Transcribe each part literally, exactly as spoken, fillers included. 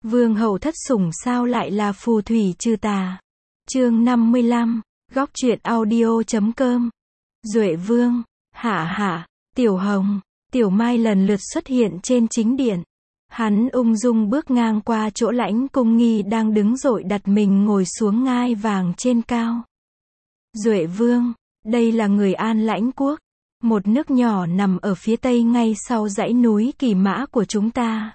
Vương hậu thất sủng sao lại là phù thủy trừ tà. Chương năm mươi lăm, góc truyện audio chấm com. Duệ Vương, Hạ Hạ, Tiểu Hồng, Tiểu Mai lần lượt xuất hiện trên chính điện. Hắn ung dung bước ngang qua chỗ Lãnh Cung Nghi đang đứng dội đặt mình ngồi xuống ngai vàng trên cao. Duệ Vương, đây là người An Lãnh quốc, một nước nhỏ nằm ở phía tây ngay sau dãy núi Kỳ Mã của chúng ta.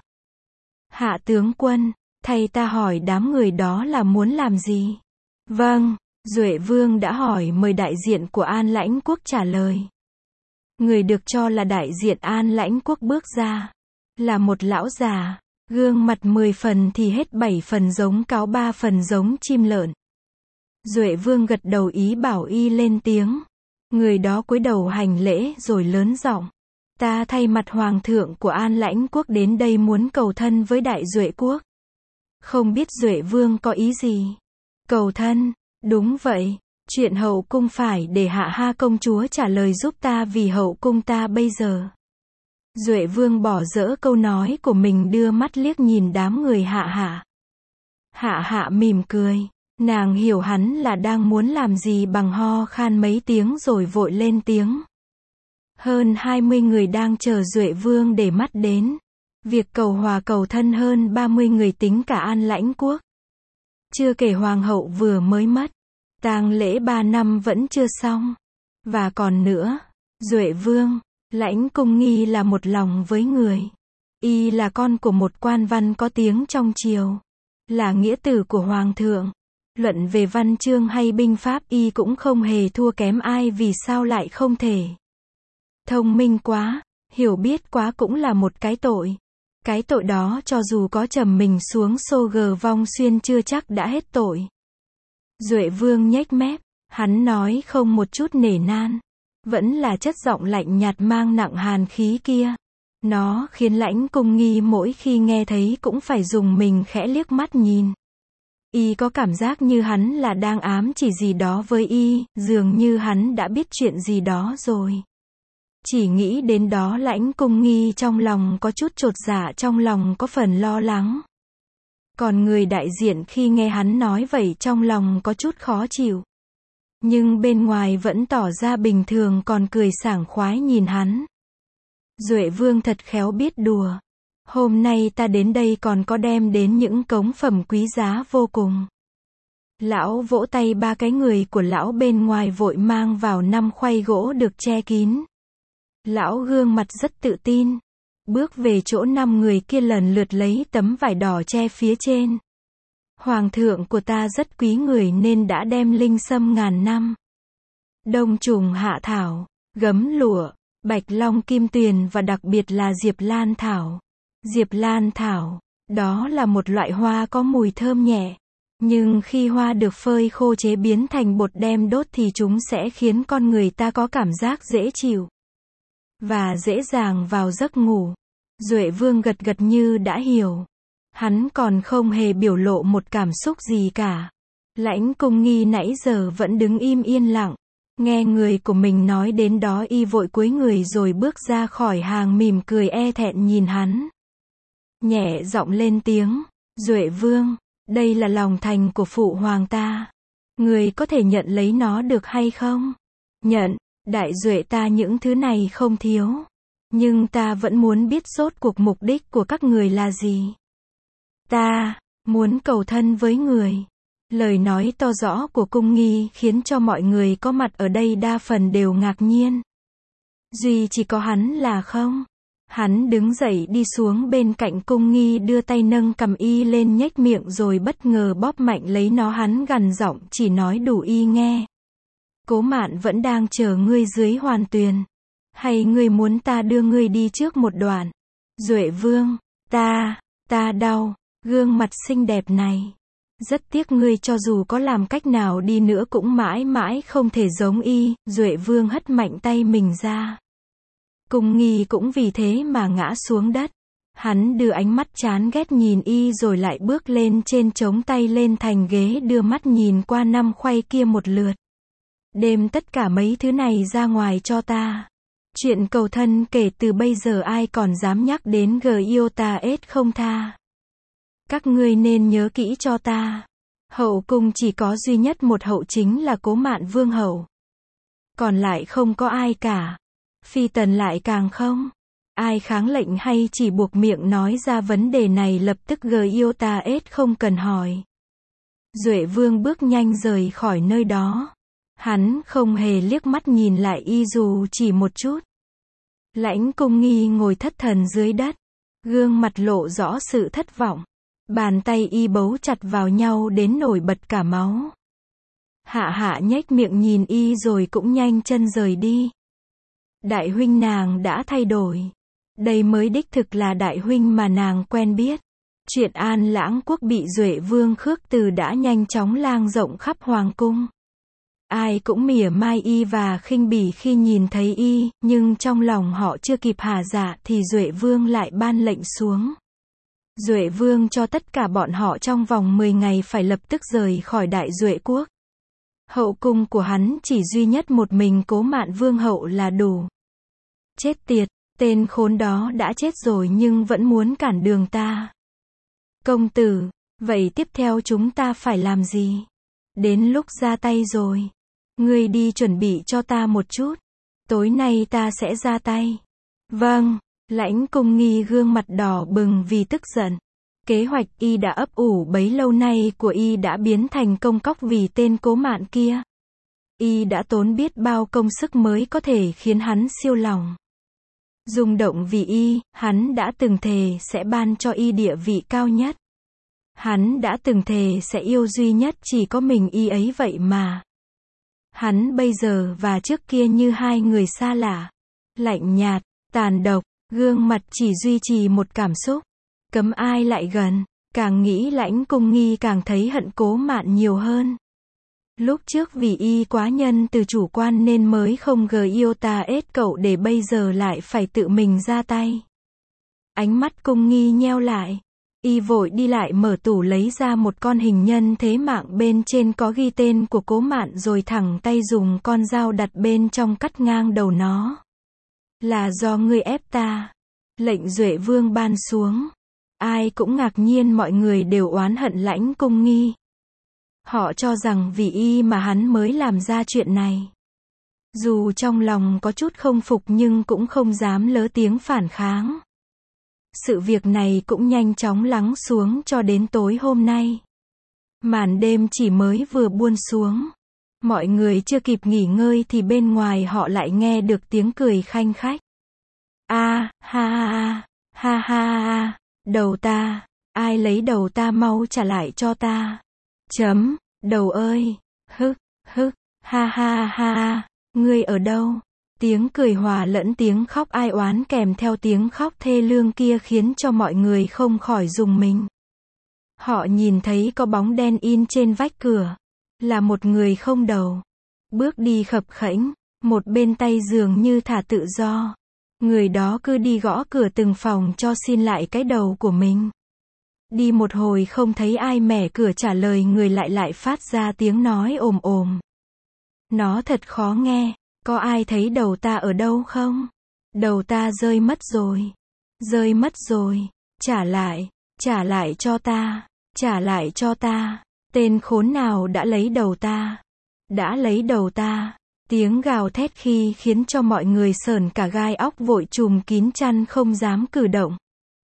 Hạ tướng quân, thay ta hỏi đám người đó là muốn làm gì? Vâng, Duệ Vương đã hỏi mời đại diện của An Lãnh quốc trả lời. Người được cho là đại diện An Lãnh quốc bước ra, là một lão già, gương mặt mười phần thì hết bảy phần giống cáo ba phần giống chim lợn. Duệ Vương gật đầu ý bảo y lên tiếng. Người đó cúi đầu hành lễ rồi lớn giọng. Ta thay mặt hoàng thượng của An Lãnh quốc đến đây muốn cầu thân với đại Duệ quốc. Không biết Duệ Vương có ý gì? Cầu thân, đúng vậy. Chuyện hậu cung phải để Hạ Ha công chúa trả lời giúp ta vì hậu cung ta bây giờ. Duệ Vương bỏ dỡ câu nói của mình đưa mắt liếc nhìn đám người Hạ Hạ. Hạ Hạ mỉm cười. Nàng hiểu hắn là đang muốn làm gì bằng ho khan mấy tiếng rồi vội lên tiếng. Hơn hai mươi người đang chờ Duệ Vương để mắt đến. Việc cầu hòa cầu thân hơn ba mươi người tính cả An Lãnh quốc. Chưa kể hoàng hậu vừa mới mất. Tang lễ ba năm vẫn chưa xong. Và còn nữa, Duệ Vương, Lãnh Cung Nghi là một lòng với người. Y là con của một quan văn có tiếng trong triều. Là nghĩa tử của hoàng thượng. Luận về văn chương hay binh pháp y cũng không hề thua kém ai, vì sao lại không thể. Thông minh quá, hiểu biết quá cũng là một cái tội. Cái tội đó cho dù có trầm mình xuống xô gờ vong xuyên chưa chắc đã hết tội. Duệ Vương nhếch mép, hắn nói không một chút nể nan. Vẫn là chất giọng lạnh nhạt mang nặng hàn khí kia. Nó khiến Lãnh Cung Nghi mỗi khi nghe thấy cũng phải dùng mình khẽ liếc mắt nhìn. Y có cảm giác như hắn là đang ám chỉ gì đó với y, dường như hắn đã biết chuyện gì đó rồi. Chỉ nghĩ đến đó Lãnh Cung Nghi trong lòng có chút chột dạ, trong lòng có phần lo lắng. Còn người đại diện khi nghe hắn nói vậy trong lòng có chút khó chịu. Nhưng bên ngoài vẫn tỏ ra bình thường, còn cười sảng khoái nhìn hắn. Duệ Vương thật khéo biết đùa. Hôm nay ta đến đây còn có đem đến những cống phẩm quý giá vô cùng. Lão vỗ tay, ba cái người của lão bên ngoài vội mang vào năm khuây gỗ được che kín. Lão gương mặt rất tự tin. Bước về chỗ năm người kia lần lượt lấy tấm vải đỏ che phía trên. Hoàng thượng của ta rất quý người nên đã đem linh sâm ngàn năm, đông trùng hạ thảo, gấm lụa, bạch long kim tuyền và đặc biệt là diệp lan thảo. Diệp lan thảo, đó là một loại hoa có mùi thơm nhẹ. Nhưng khi hoa được phơi khô chế biến thành bột đem đốt thì chúng sẽ khiến con người ta có cảm giác dễ chịu và dễ dàng vào giấc ngủ. Duệ Vương gật gật như đã hiểu. Hắn còn không hề biểu lộ một cảm xúc gì cả. Lãnh Cung Nghi nãy giờ vẫn đứng im yên lặng. Nghe người của mình nói đến đó y vội cúi người rồi bước ra khỏi hàng, mỉm cười e thẹn nhìn hắn. Nhẹ giọng lên tiếng. Duệ Vương, đây là lòng thành của phụ hoàng ta. Người có thể nhận lấy nó được hay không? Nhận, đại Duệ ta những thứ này không thiếu. Nhưng ta vẫn muốn biết rốt cuộc mục đích của các người là gì. Ta muốn cầu thân với người. Lời nói to rõ của Cung Nghi khiến cho mọi người có mặt ở đây đa phần đều ngạc nhiên. Duy chỉ có hắn là không. Hắn đứng dậy đi xuống bên cạnh Cung Nghi, đưa tay nâng cầm y lên, nhếch miệng rồi bất ngờ bóp mạnh lấy nó. Hắn gằn giọng chỉ nói đủ y nghe. Cố Mạn vẫn đang chờ ngươi dưới hoàn tuyền. Hay ngươi muốn ta đưa ngươi đi trước một đoạn? Duệ Vương, ta, ta đau. Gương mặt xinh đẹp này. Rất tiếc ngươi cho dù có làm cách nào đi nữa cũng mãi mãi không thể giống y. Duệ Vương hất mạnh tay mình ra. Cung Nghi cũng vì thế mà ngã xuống đất. Hắn đưa ánh mắt chán ghét nhìn y rồi lại bước lên trên, chống tay lên thành ghế, đưa mắt nhìn qua năm khuây kia một lượt. Đem tất cả mấy thứ này ra ngoài cho ta. Chuyện cầu thân kể từ bây giờ ai còn dám nhắc đến, g yêu ta ết không tha. Các ngươi nên nhớ kỹ cho ta. Hậu cung chỉ có duy nhất một hậu chính là Cố Mạn Vương hậu. Còn lại không có ai cả. Phi tần lại càng không. Ai kháng lệnh hay chỉ buộc miệng nói ra vấn đề này lập tức gờ yêu ta ết không cần hỏi. Duệ Vương bước nhanh rời khỏi nơi đó. Hắn không hề liếc mắt nhìn lại y dù chỉ một chút. Lãnh Cung Nghi ngồi thất thần dưới đất. Gương mặt lộ rõ sự thất vọng. Bàn tay y bấu chặt vào nhau đến nổi bật cả máu. Hạ hạ nhếch miệng nhìn y rồi cũng nhanh chân rời đi. Đại huynh nàng đã thay đổi. Đây mới đích thực là đại huynh mà nàng quen biết. Chuyện An Lãng Quốc bị Duệ Vương khước từ đã nhanh chóng lan rộng khắp hoàng cung. Ai cũng mỉa mai y và khinh bỉ khi nhìn thấy y, nhưng trong lòng họ chưa kịp hả dạ thì Duệ Vương lại ban lệnh xuống. Duệ Vương cho tất cả bọn họ trong vòng mười ngày phải lập tức rời khỏi Đại Duệ Quốc. Hậu cung của hắn chỉ duy nhất một mình Cố Mạn Vương hậu là đủ. Chết tiệt, tên khốn đó đã chết rồi nhưng vẫn muốn cản đường ta. Công tử, vậy tiếp theo chúng ta phải làm gì? Đến lúc ra tay rồi. Ngươi đi chuẩn bị cho ta một chút. Tối nay ta sẽ ra tay. Vâng, Lãnh Cung Nghi gương mặt đỏ bừng vì tức giận. Kế hoạch y đã ấp ủ bấy lâu nay của y đã biến thành công cốc vì tên Cố Mạn kia. Y đã tốn biết bao công sức mới có thể khiến hắn siêu lòng. Rung động vì y, hắn đã từng thề sẽ ban cho y địa vị cao nhất. Hắn đã từng thề sẽ yêu duy nhất chỉ có mình y ấy vậy mà. Hắn bây giờ và trước kia như hai người xa lạ. Lạnh nhạt, tàn độc, gương mặt chỉ duy trì một cảm xúc. Cấm ai lại gần. Càng nghĩ Lãnh Cung Nghi càng thấy hận Cố Mạn nhiều hơn. Lúc trước vì y quá nhân từ chủ quan nên mới không gờ yêu ta ết cậu để bây giờ lại phải tự mình ra tay. Ánh mắt Cung Nghi nheo lại. Y vội đi lại mở tủ lấy ra một con hình nhân thế mạng bên trên có ghi tên của Cố Mạn rồi thẳng tay dùng con dao đặt bên trong cắt ngang đầu nó. Là do ngươi ép ta. Lệnh Duệ Vương ban xuống. Ai cũng ngạc nhiên, mọi người đều oán hận Lãnh Cung Nghi. Họ cho rằng vì y mà hắn mới làm ra chuyện này. Dù trong lòng có chút không phục nhưng cũng không dám lớ tiếng phản kháng. Sự việc này cũng nhanh chóng lắng xuống cho đến tối hôm nay. Màn đêm chỉ mới vừa buông xuống. Mọi người chưa kịp nghỉ ngơi thì bên ngoài họ lại nghe được tiếng cười khanh khách. A, ha ha ha, ha ha ha, đầu ta, ai lấy đầu ta mau trả lại cho ta. Chấm, đầu ơi, hức, hức, ha ha ha ha, ngươi ở đâu? Tiếng cười hòa lẫn tiếng khóc ai oán kèm theo tiếng khóc thê lương kia khiến cho mọi người không khỏi rùng mình. Họ nhìn thấy có bóng đen in trên vách cửa. Là một người không đầu. Bước đi khập khẽnh, một bên tay dường như thả tự do. Người đó cứ đi gõ cửa từng phòng cho xin lại cái đầu của mình. Đi một hồi không thấy ai mẻ cửa trả lời, người lại lại phát ra tiếng nói ồm ồm. Nó thật khó nghe. Có ai thấy đầu ta ở đâu không? Đầu ta rơi mất rồi. Rơi mất rồi. Trả lại. Trả lại cho ta. Trả lại cho ta. Tên khốn nào đã lấy đầu ta? Đã lấy đầu ta. Tiếng gào thét khi khiến cho mọi người sởn cả gai óc vội trùm kín chăn không dám cử động.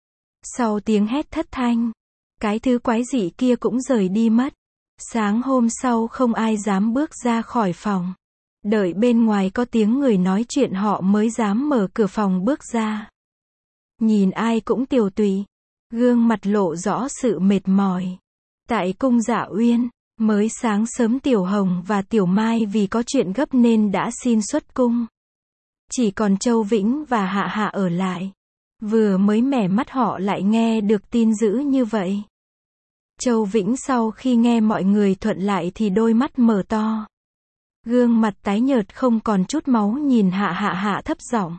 Sau tiếng hét thất thanh, cái thứ quái dị kia cũng rời đi mất. Sáng hôm sau không ai dám bước ra khỏi phòng. Đợi bên ngoài có tiếng người nói chuyện họ mới dám mở cửa phòng bước ra. Nhìn ai cũng tiều tụy, gương mặt lộ rõ sự mệt mỏi. Tại cung Dạ Uyên, mới sáng sớm Tiểu Hồng và Tiểu Mai vì có chuyện gấp nên đã xin xuất cung. Chỉ còn Châu Vĩnh và Hạ Hạ ở lại. Vừa mới mẻ mắt họ lại nghe được tin dữ như vậy. Châu Vĩnh sau khi nghe mọi người thuận lại thì đôi mắt mở to. Gương mặt tái nhợt không còn chút máu nhìn Hạ Hạ Hạ thấp giọng.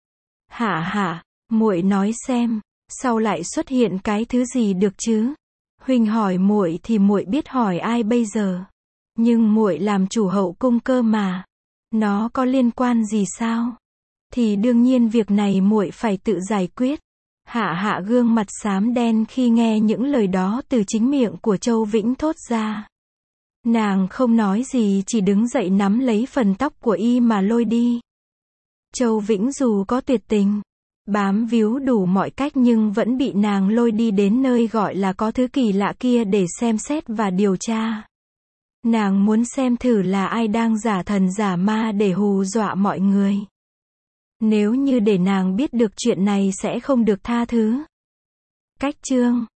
Hạ Hạ, muội nói xem, sao lại xuất hiện cái thứ gì được chứ? Huynh hỏi muội thì muội biết hỏi ai bây giờ? Nhưng muội làm chủ hậu cung cơ mà. Nó có liên quan gì sao? Thì đương nhiên việc này muội phải tự giải quyết. Hạ Hạ gương mặt xám đen khi nghe những lời đó từ chính miệng của Châu Vĩnh thốt ra. Nàng không nói gì, chỉ đứng dậy nắm lấy phần tóc của y mà lôi đi. Châu Vĩnh dù có tuyệt tình, bám víu đủ mọi cách nhưng vẫn bị nàng lôi đi đến nơi gọi là có thứ kỳ lạ kia để xem xét và điều tra. Nàng muốn xem thử là ai đang giả thần giả ma để hù dọa mọi người. Nếu như để nàng biết được chuyện này sẽ không được tha thứ. Cách chương